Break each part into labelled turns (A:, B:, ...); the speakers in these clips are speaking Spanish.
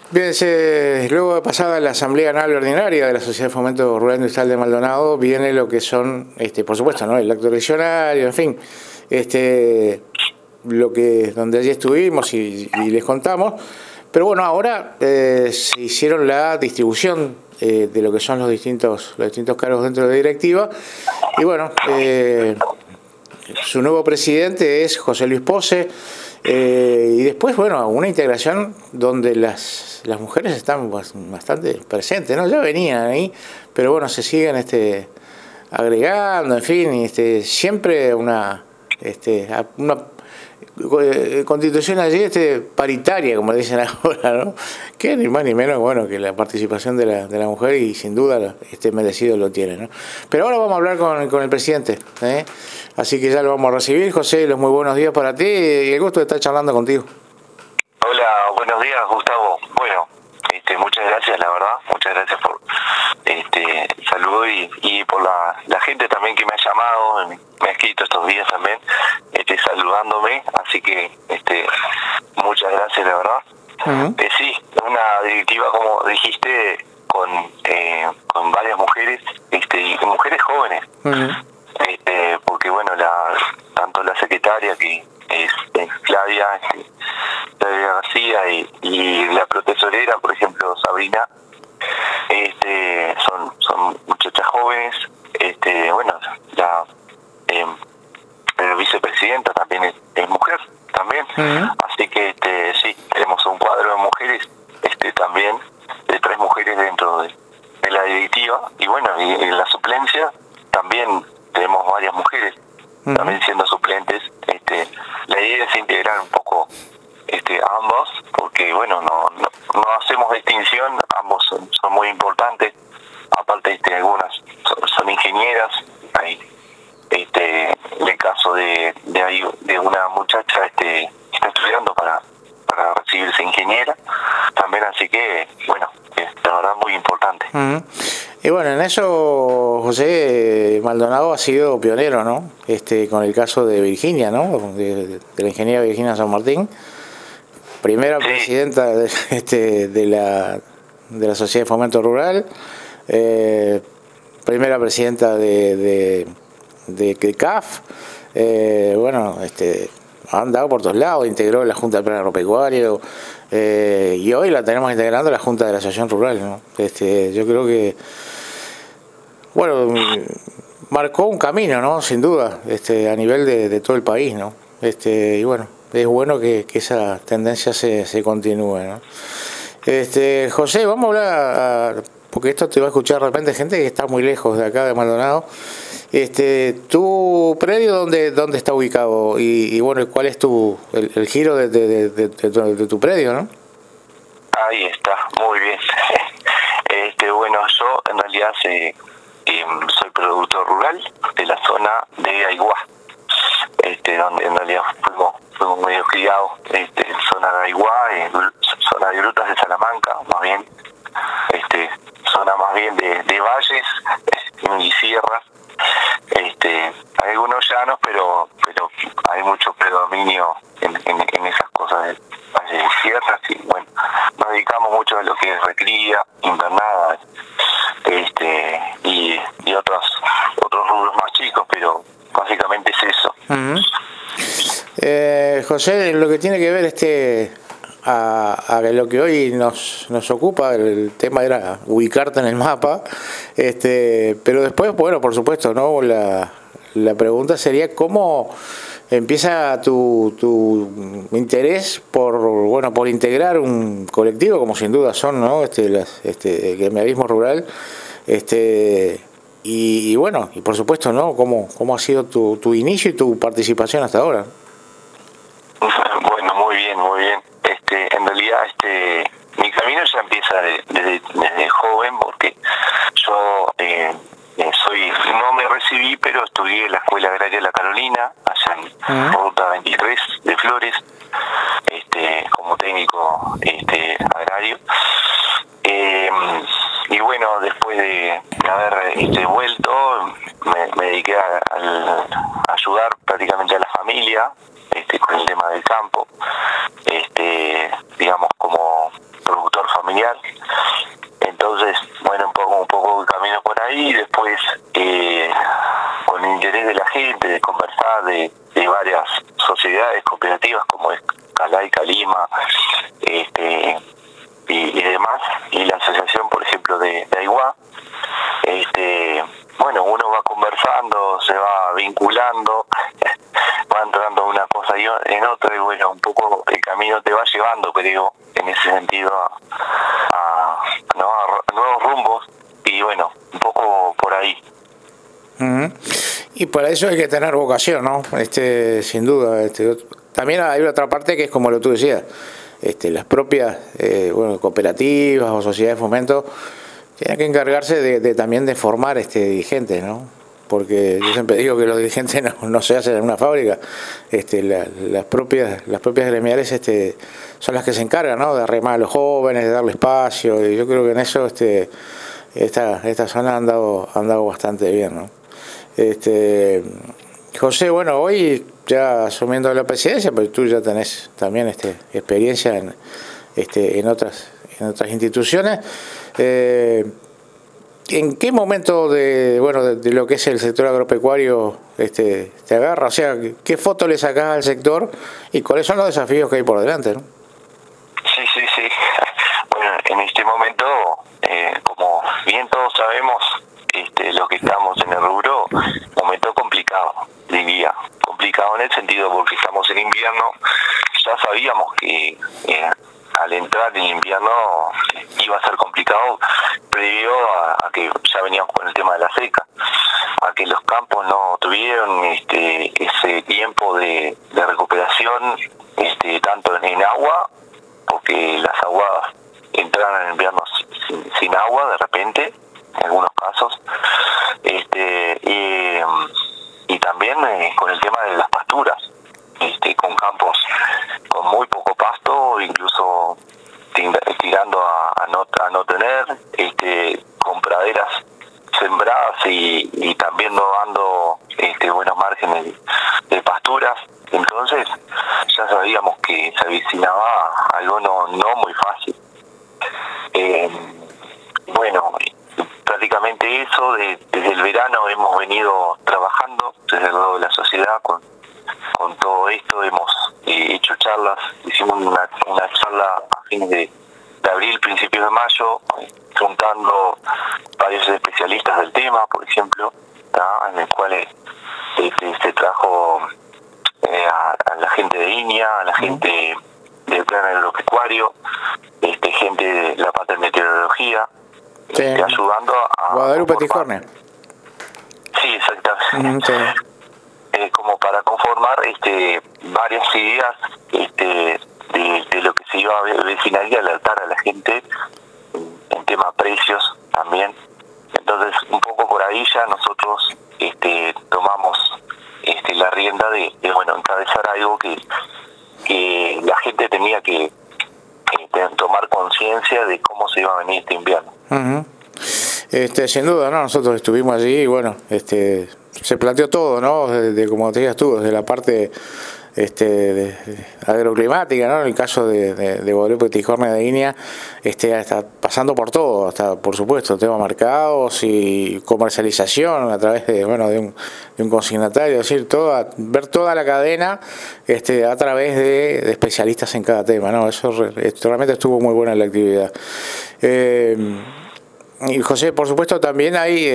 A: Bien, luego de pasada la Asamblea Anual Ordinaria de la Sociedad de Fomento Rural Industrial de Maldonado, viene lo que son, por supuesto, ¿no?, el acto eleccionario, en fin, donde allí estuvimos y les contamos. Pero bueno, ahora se hicieron la distribución de lo que son los distintos cargos dentro de la directiva. Y bueno, su nuevo presidente es José Luis Pose. Y después, bueno, una integración donde las mujeres están bastante presentes, ¿no? Ya venían ahí, pero bueno, se siguen agregando, en fin, siempre una constitución allí paritaria, como dicen ahora, ¿no? Que ni más ni menos, bueno, que la participación de la mujer, y sin duda merecido lo tiene, ¿no? Pero ahora vamos a hablar con el presidente, ¿eh? Así que ya lo vamos a recibir. José, los muy buenos días para ti y el gusto de estar charlando contigo.
B: Hola, buenos días, Gustavo. Bueno, muchas gracias, la verdad, muchas gracias por saludo y por la gente también que me ha llamado, me ha escrito estos días también, saludándome, así que muchas gracias, la verdad. Uh-huh. Sí, una directiva, como dijiste, con varias mujeres, y mujeres jóvenes. Uh-huh. Porque bueno, tanto la secretaria, que es Flavia García, y la protesorera, por ejemplo, Sabrina, son muchachas jóvenes. Bueno, la vicepresidenta también es mujer también. Uh-huh. Así que sí, tenemos un cuadro de mujeres también, de 3 mujeres dentro de la directiva, y bueno, y en la suplencia también tenemos varias mujeres. Uh-huh. También siendo suplentes. La idea es integrar un poco ambos, porque bueno, no hacemos distinción, ambos son muy importantes. Aparte, algunas son ingenieras. Hay en el caso de una muchacha está estudiando para recibirse ingeniera también, así que bueno, la verdad muy importante.
A: Uh-huh. Y bueno, en eso José Maldonado ha sido pionero, ¿no? Con el caso de Virginia, ¿no? De la ingeniera Virginia San Martín, primera sí. Presidenta de la Sociedad de Fomento Rural, primera presidenta de CAF, bueno, ha andado por todos lados, integró la Junta del Plan Agropecuario, y hoy la tenemos integrando la Junta de la Asociación Rural, ¿no? Yo creo que, bueno, marcó un camino, ¿no? Sin duda, a nivel de todo el país, ¿no? Y bueno, es bueno que esa tendencia se continúe, ¿no? José, vamos a hablar, porque esto te va a escuchar de repente gente que está muy lejos de acá de Maldonado. ¿Tu predio dónde está ubicado? Y bueno, ¿cuál es el giro de tu predio, no?
B: Ahí está, muy bien. Bueno, yo en realidad soy productor rural de la zona de Aiguá, donde en realidad fuimos medio criados, zona de Aiguá, zona de Grutas de Salamanca, más bien, zona más bien de valles y sierras. Hay algunos llanos, pero hay mucho predominio en esas cosas de valles y sierras, y bueno, nos dedicamos mucho a lo que es recría, invernada, y otros rubros más chicos, pero básicamente es eso.
A: Uh-huh. José, lo que tiene que ver a lo que hoy nos ocupa, el tema era ubicarte en el mapa, pero después, bueno, por supuesto, ¿no? La pregunta sería cómo empieza tu interés por integrar un colectivo, como sin duda son, ¿no? El gremialismo rural, y bueno, y por supuesto, ¿no? ¿Cómo ha sido tu inicio y tu participación hasta ahora?
B: Bueno, muy bien. En realidad, mi camino ya empieza desde joven, porque yo no me recibí, pero estudié en la Escuela Agraria La Carolina, allá en Ruta 23 de Flores, como técnico agrario. Y bueno, después de haber vuelto, me dediqué a ayudar prácticamente a la familia con el tema del campo, digamos, como productor familiar. Agroecológica Lima, y demás, y la asociación, por ejemplo, de Aiguá. Bueno, uno va conversando, se va vinculando, va entrando una cosa y en otra, y bueno, un poco el camino te va llevando, creo, en ese sentido, a nuevos rumbos, y bueno, un poco por ahí.
A: Y para eso hay que tener vocación, ¿no? Sin duda. También hay otra parte que es como lo tú decías, las propias cooperativas o sociedades de fomento tienen que encargarse de también de formar dirigentes, ¿no? Porque yo siempre digo que los dirigentes no se hacen en una fábrica. Las propias gremiales son las que se encargan, ¿no? De arrimar a los jóvenes, de darle espacio, y yo creo que en eso esta zona han dado bastante bien, ¿no? José, bueno, hoy ya asumiendo la presidencia, pues tú ya tenés también experiencia en otras instituciones. ¿En qué momento de lo que es el sector agropecuario te agarra? O sea, ¿qué foto le sacás al sector y cuáles son los desafíos que hay por delante, ¿no?
B: Sí. Bueno, en este momento, como bien todos sabemos, lo que estamos en el rubro, momento complicado, diría. Complicado en el sentido porque estamos en invierno. Ya sabíamos que al entrar en invierno iba a ser complicado, previo a que ya veníamos con el tema de la seca, a que los campos no tuvieron ese tiempo de recuperación, tanto en agua, porque las aguadas entraron en invierno sin agua de repente, en algunos casos, y también con el tema de las pasturas, con campos con muy poco pasto, incluso tirando a no tener, con praderas sembradas y también no dando buenos márgenes de pasturas. Entonces ya sabíamos que se avecinaba algo no muy fácil. Bueno, prácticamente eso, desde el verano hemos venido trabajando desde el lado de la sociedad con todo esto. Hemos hecho charlas, hicimos una charla a fines de abril, principios de mayo, juntando varios especialistas del tema, por ejemplo, en el cual se trajo a la gente de INIA, a la gente del plan agropecuario, gente de la parte de meteorología,
A: sí,
B: ayudando a
A: Guadalupe Ticorne.
B: Sí, exactamente. Como para conformar varias ideas de lo que se iba a vecinar y alertar a la gente en tema precios también. Entonces, un poco por ahí ya nosotros tomamos la rienda de encabezar algo que la gente tenía que tomar conciencia de cómo se iba a venir este invierno.
A: Sin duda, ¿no? Nosotros estuvimos allí y bueno, se planteó todo, ¿no? Como te digas tú, desde la parte agroclimática, ¿no? En el caso de Guadalupe Ticorne de INIA, está pasando por todo, hasta por supuesto tema mercados y comercialización a través de un consignatario, es decir, ver toda la cadena a través de especialistas en cada tema, ¿no? Eso realmente estuvo muy buena la actividad. Y José, por supuesto, también hay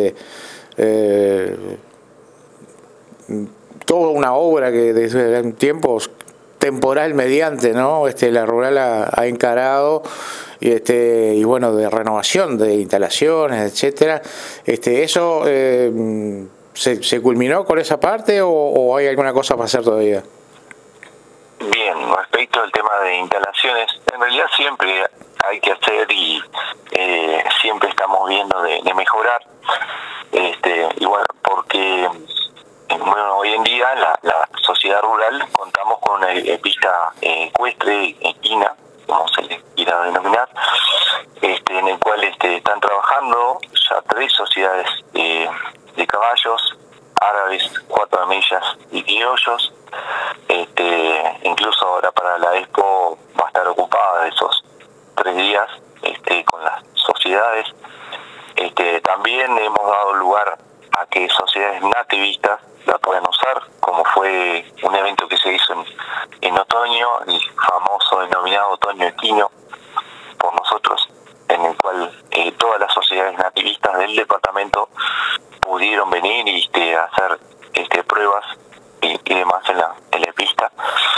A: toda una obra que desde tiempos temporal mediante, ¿no? La rural ha encarado y bueno, de renovación de instalaciones, etcétera. ¿Eso se culminó con esa parte o hay alguna cosa para hacer todavía?
B: Bien, respecto al tema de instalaciones, en realidad siempre hay que hacer y siempre estamos viendo de mejorar, y bueno, porque hoy en día la sociedad rural contamos con una pista ecuestre, equina, como se le quiera denominar, en el cual están trabajando ya 3 sociedades de caballos, árabes, 4 millas y criollos. Incluso ahora para la Expo va a estar ocupada de esos 3 días con las sociedades. También hemos dado lugar a que sociedades nativistas la puedan usar, como fue un evento que se hizo en otoño, el famoso denominado Otoño Equino, por nosotros, en el cual todas las sociedades nativistas del departamento pudieron venir y hacer pruebas y demás en la pista.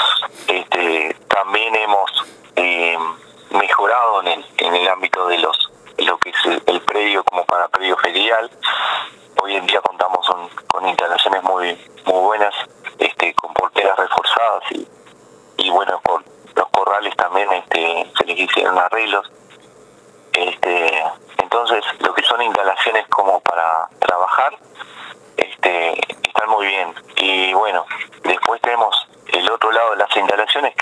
B: También hemos mejorado en el ámbito de lo que es el predio como para predio ferial. Hoy en día contamos con instalaciones muy buenas, con porteras reforzadas y bueno, por los corrales también se les hicieron arreglos. Entonces, lo que son instalaciones como para trabajar, están muy bien. Y bueno, después tenemos el otro lado de las instalaciones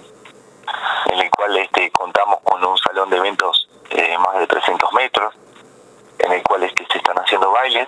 B: en el cual contamos con un salón de eventos de más de 300 metros, en el cual se están haciendo bailes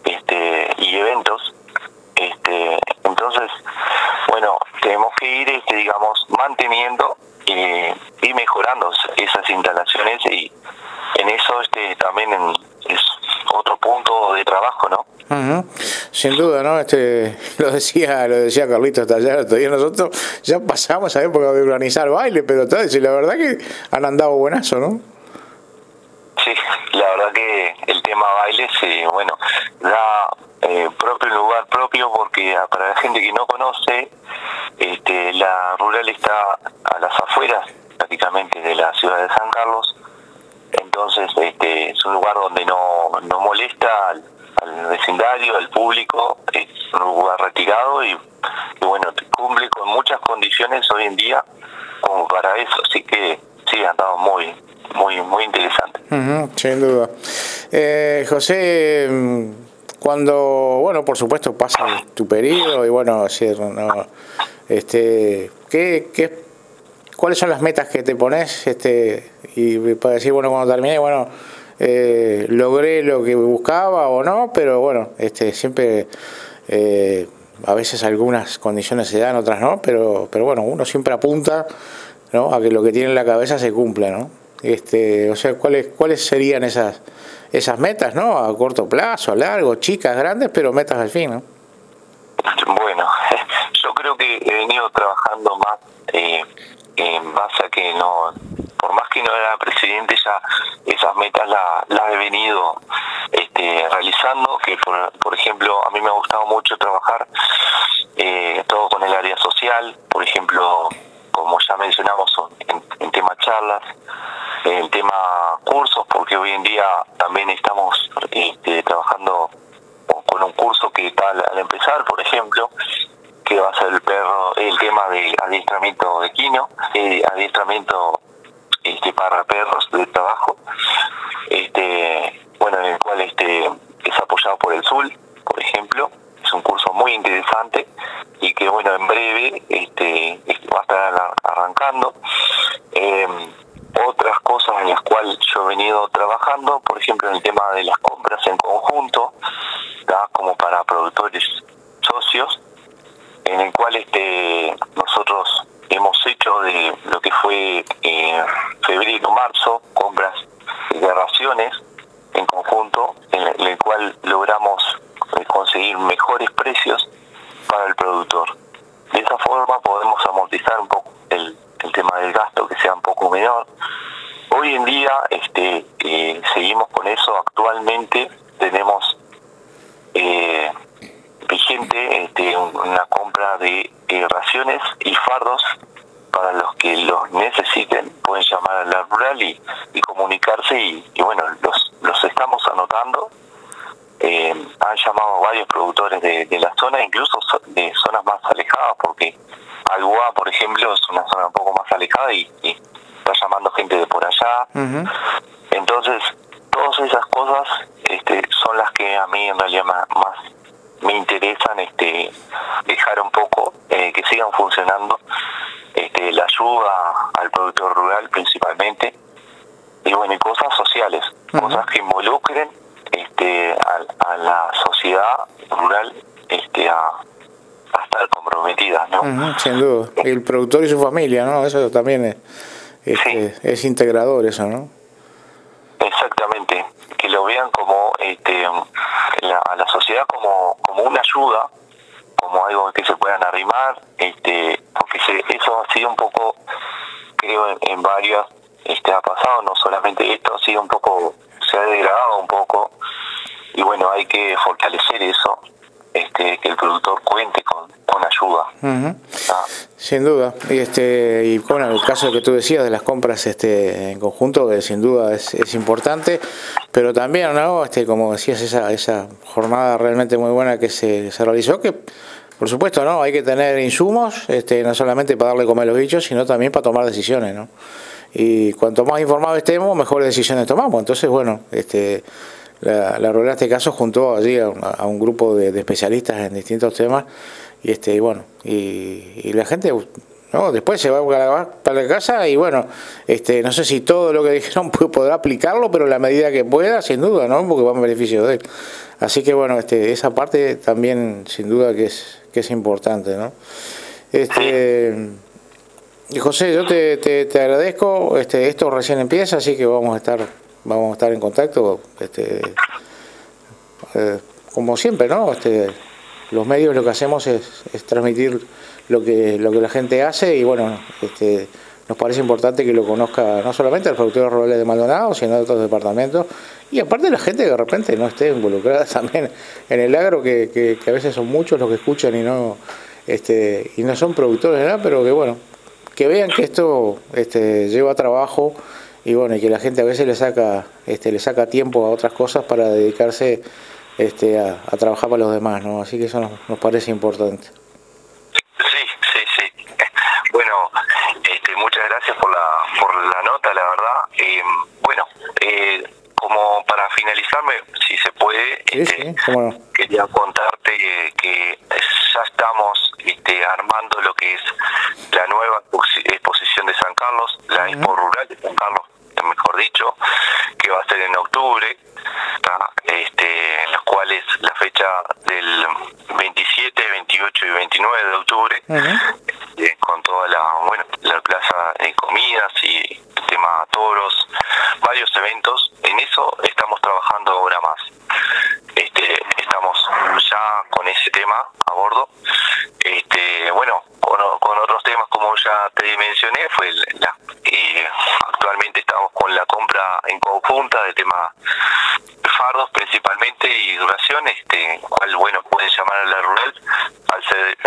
B: y eventos. Entonces, bueno, tenemos que ir, digamos, manteniendo y mejorando esas instalaciones, y en eso también es otro punto de trabajo, ¿no?
A: Uh-huh. Sin duda, ¿no? Lo decía Carlitos Tallar, todavía nosotros ya pasamos a época de organizar baile, pero y la verdad que han andado buenazo, ¿no?
B: Sí, la verdad que el tema baile, bueno, da propio lugar propio, porque para la gente que no conoce, la rural está a las afueras prácticamente de la ciudad de San Carlos. Entonces es un lugar donde no molesta al vecindario, al público, es un lugar retirado y bueno, cumple con muchas condiciones hoy en día como para eso, así que sí, ha andado muy interesante.
A: Uh-huh, sin duda. José, cuando, bueno, por supuesto pasa tu periodo y bueno, ¿no? ¿Cuáles son las metas que te pones? Y para decir, bueno, cuando terminé, bueno, logré lo que buscaba o no, pero bueno, siempre a veces algunas condiciones se dan, otras no, pero bueno, uno siempre apunta, ¿no?, a que lo que tiene en la cabeza se cumpla, ¿no? O sea, ¿cuáles serían esas metas, ¿no? A corto plazo, a largo, chicas, grandes, pero metas al fin, ¿no?
B: Bueno, yo creo que he venido trabajando más en base a que por más que no era presidente, ya esas metas las he venido realizando, que por ejemplo, a mí me ha gustado mucho trabajar todo con el área social, por ejemplo, como ya mencionamos, en tema charlas, en tema cursos, porque hoy en día también estamos trabajando con un curso que está al empezar, por ejemplo, que va a ser el tema de adiestramiento equino, adiestramiento para perros de trabajo, bueno, en el cual es apoyado por el SUL, por ejemplo. Es un curso muy interesante y que bueno, en breve va a estar arrancando. Otras cosas en las cuales yo he venido trabajando, por ejemplo, en el tema de las compras en conjunto, ¿tá?, como para productores socios, en el cual nosotros hemos hecho de lo que fue febrero-marzo compras de raciones en conjunto, en el cual logramos conseguir mejores precios para el productor. De esa forma podemos amortizar un poco el tema del gasto, que sea un poco menor. Hoy en día seguimos con eso. Actualmente tenemos vigente una compra de raciones y fardos para los que los necesiten. Pueden llamar a la rural y comunicarse y bueno, los estamos anotando. Han llamado varios productores de la zona, incluso de zonas más alejadas, porque Alboa, por ejemplo, es una zona un poco más alejada y está llamando gente de por allá. Uh-huh. Entonces, todas esas cosas son las que a mí en realidad más me interesan dejar un poco, que sigan funcionando, la ayuda al productor rural principalmente, y bueno, y cosas sociales, uh-huh, cosas que involucren a la sociedad rural a estar comprometidas, ¿no?
A: Uh-huh, sin duda. Y el productor y su familia, ¿no? Eso también es integrador, eso, ¿no?
B: Exactamente, que lo vean como a la sociedad como una ayuda, como algo que se puedan arrimar, porque eso ha sido un poco, creo, en varias ha pasado, no solamente esto, ha sido un poco, se ha degradado un poco, y bueno, hay que fortalecer eso, que el productor cuente con ayuda.
A: Uh-huh. Sin duda. Y bueno, el caso que tú decías de las compras en conjunto, que sin duda es importante, pero también, ¿no? Como decías, esa jornada realmente muy buena que se realizó, que por supuesto, ¿no? Hay que tener insumos, no solamente para darle comer a los bichos, sino también para tomar decisiones, ¿no? Y cuanto más informados estemos, mejores decisiones tomamos. Entonces, bueno, la rural en este caso juntó allí a un grupo de especialistas en distintos temas, y bueno, y la gente, ¿no? Después se va para la casa y bueno, no sé si todo lo que dijeron podrá aplicarlo, pero la medida que pueda, sin duda, ¿no? Porque va en beneficio de él. Así que bueno, esa parte también sin duda que es importante, ¿no? Y José, yo te agradezco, esto recién empieza, así que vamos a estar en contacto, como siempre, ¿no? Los medios lo que hacemos es transmitir lo que la gente hace, y bueno, nos parece importante que lo conozca no solamente los productores rurales de Maldonado, sino de otros departamentos, y aparte la gente que de repente no esté involucrada también en el agro, que a veces son muchos los que escuchan y no son productores de nada, pero que bueno, que vean que esto lleva trabajo, y bueno, y que la gente a veces le saca tiempo a otras cosas para dedicarse a trabajar para los demás, ¿no? Así que eso nos parece importante.
B: Sí. Bueno, muchas gracias por la nota, la verdad. Bueno, como para finalizarme, si se puede,
A: Sí, cómo no.
B: quería contarte que ya estamos armando lo que es la nueva exposición de San Carlos, la Expo Rural de San Carlos, mejor dicho, que va a ser en octubre, en los cuales la fecha del 27, 28 y 29 de octubre, con toda la plaza de comidas y el tema toros, varios eventos. En eso estamos trabajando ahora más. Estamos ya con ese tema a bordo. Bueno, con otros temas, como ya te mencioné, actualmente estamos con la compra en conjunta de tema fardos principalmente y duración, cual, bueno, pueden llamar a la rural al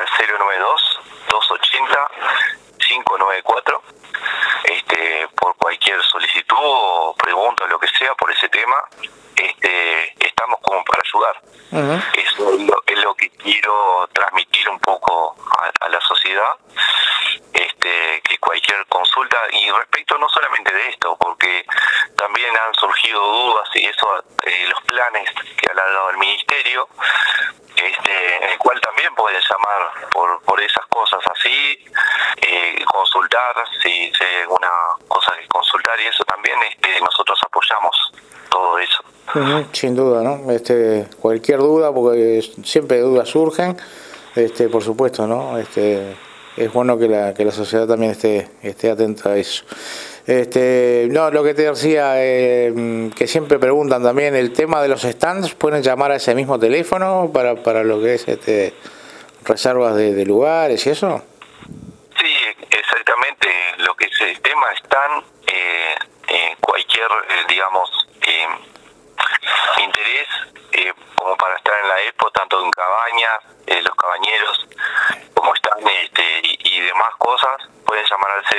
B: 092-280-594, por cualquier solicitud o pregunta o lo que sea por ese tema. Estamos como para ayudar. Uh-huh. Eso es lo que quiero transmitir un poco a la sociedad, que cualquier consulta, y respecto no solamente de esto, porque también han surgido dudas, y eso, los planes que ha dado el ministerio, en el cual también pueden llamar por esas cosas así, consultar si hay alguna cosa que consultar, y eso también nosotros apoyamos todo eso.
A: Sin duda, ¿no? Cualquier duda, porque siempre dudas surgen, por supuesto, ¿no? Es bueno que la sociedad también esté atenta a eso. No, lo que te decía, que siempre preguntan también, el tema de los stands, pueden llamar a ese mismo teléfono para lo que es reservas de lugares y eso.
B: Sí, exactamente, lo que es el tema stand, cualquier, digamos, interés, como para estar en la expo, tanto en cabañas, los cabañeros, como están, y demás cosas, pueden llamar al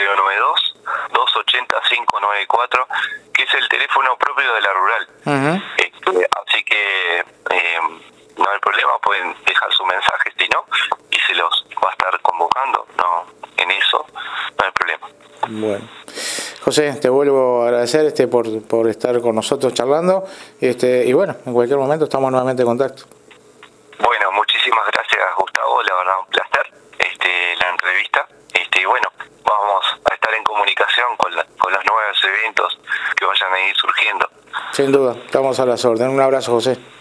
B: 092-280-594, que es el teléfono propio de la rural. Uh-huh. Así que no hay problema, pueden dejar su mensaje, si no, y se los va a estar convocando, no, en eso no hay problema.
A: Bueno, José, te vuelvo a agradecer por estar con nosotros charlando, y bueno, en cualquier momento estamos nuevamente en contacto.
B: Bueno, muchísimas gracias, Gustavo, la verdad un placer la entrevista, y bueno, vamos a estar en comunicación con los nuevos eventos que vayan a ir surgiendo.
A: Sin duda, estamos a las órdenes. Un abrazo, José.